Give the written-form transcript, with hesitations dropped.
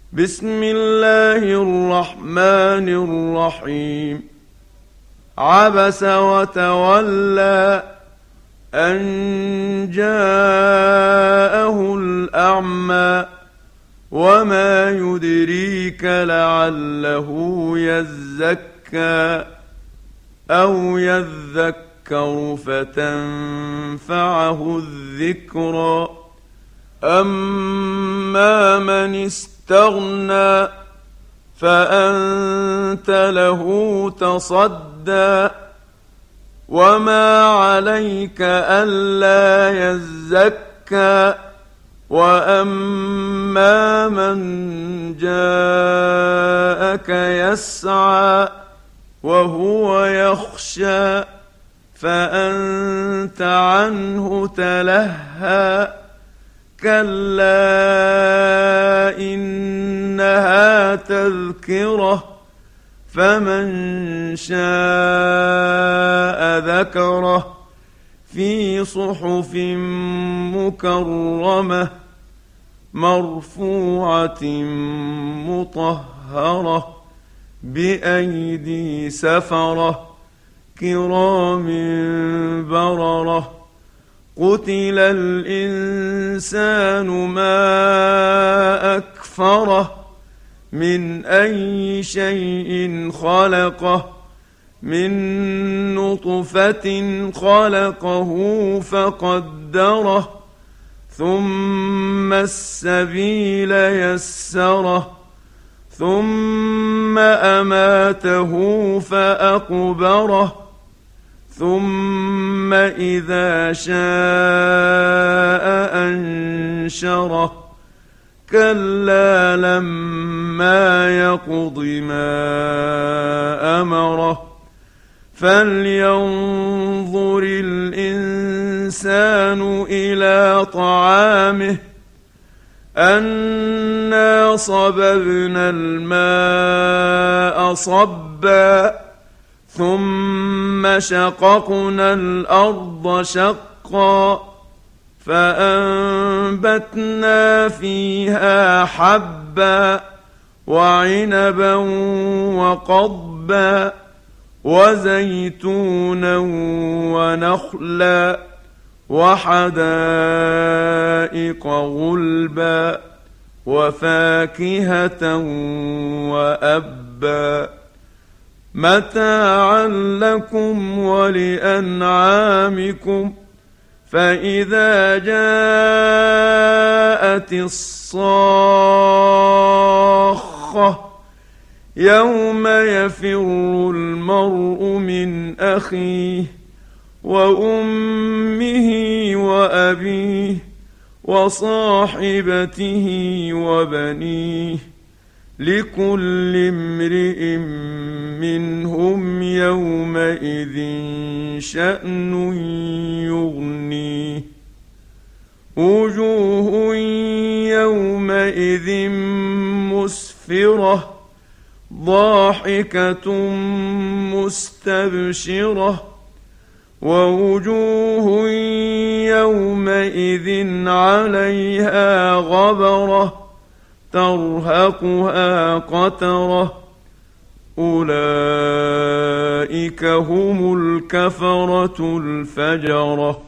بسم الله الرحمن الرحيم. عبس وتولى أن جاءه الأعمى وما يدريك لعله يزكى أو يذكر فتنفعه الذكرى. أما من استغنى فأنت له تصدى وما عليك ألا يزكى. وأما من جاءك يسعى وهو يخشى فأنت عنه تلهى. كلا إنها تذكرة فمن شاء ذكره في صحف مكرمة مرفوعة مطهرة بأيدي سفرة كرام بررة. قتل الإنسان ما أكفره من أي شيء خلقه من نطفة خلقه فقدره ثم السبيل يسره ثم أماته فأقبره ثم إذا شاء أنشره. كلا لما يقض ما أمره. فلينظر الإنسان إلى طعامه أنا صببنا الماء صبا ثم شققنا الأرض شقا فأنبتنا فيها حبا وعنبا وقضبا وزيتونا ونخلا وحدائق غلبا وفاكهة وأبا متاعا لكم ولأنعامكم. فإذا جاءت الصاخة يوم يفر المرء من أخيه وأمه وأبيه وصاحبته وبنيه لكل امرئ منهم يومئذ شأن يغنيه. وجوه يومئذ مسفرة ضاحكة مستبشرة ووجوه يومئذ عليها غبرة ترهقها قترة. أولئك هم الكفرة الفجرة.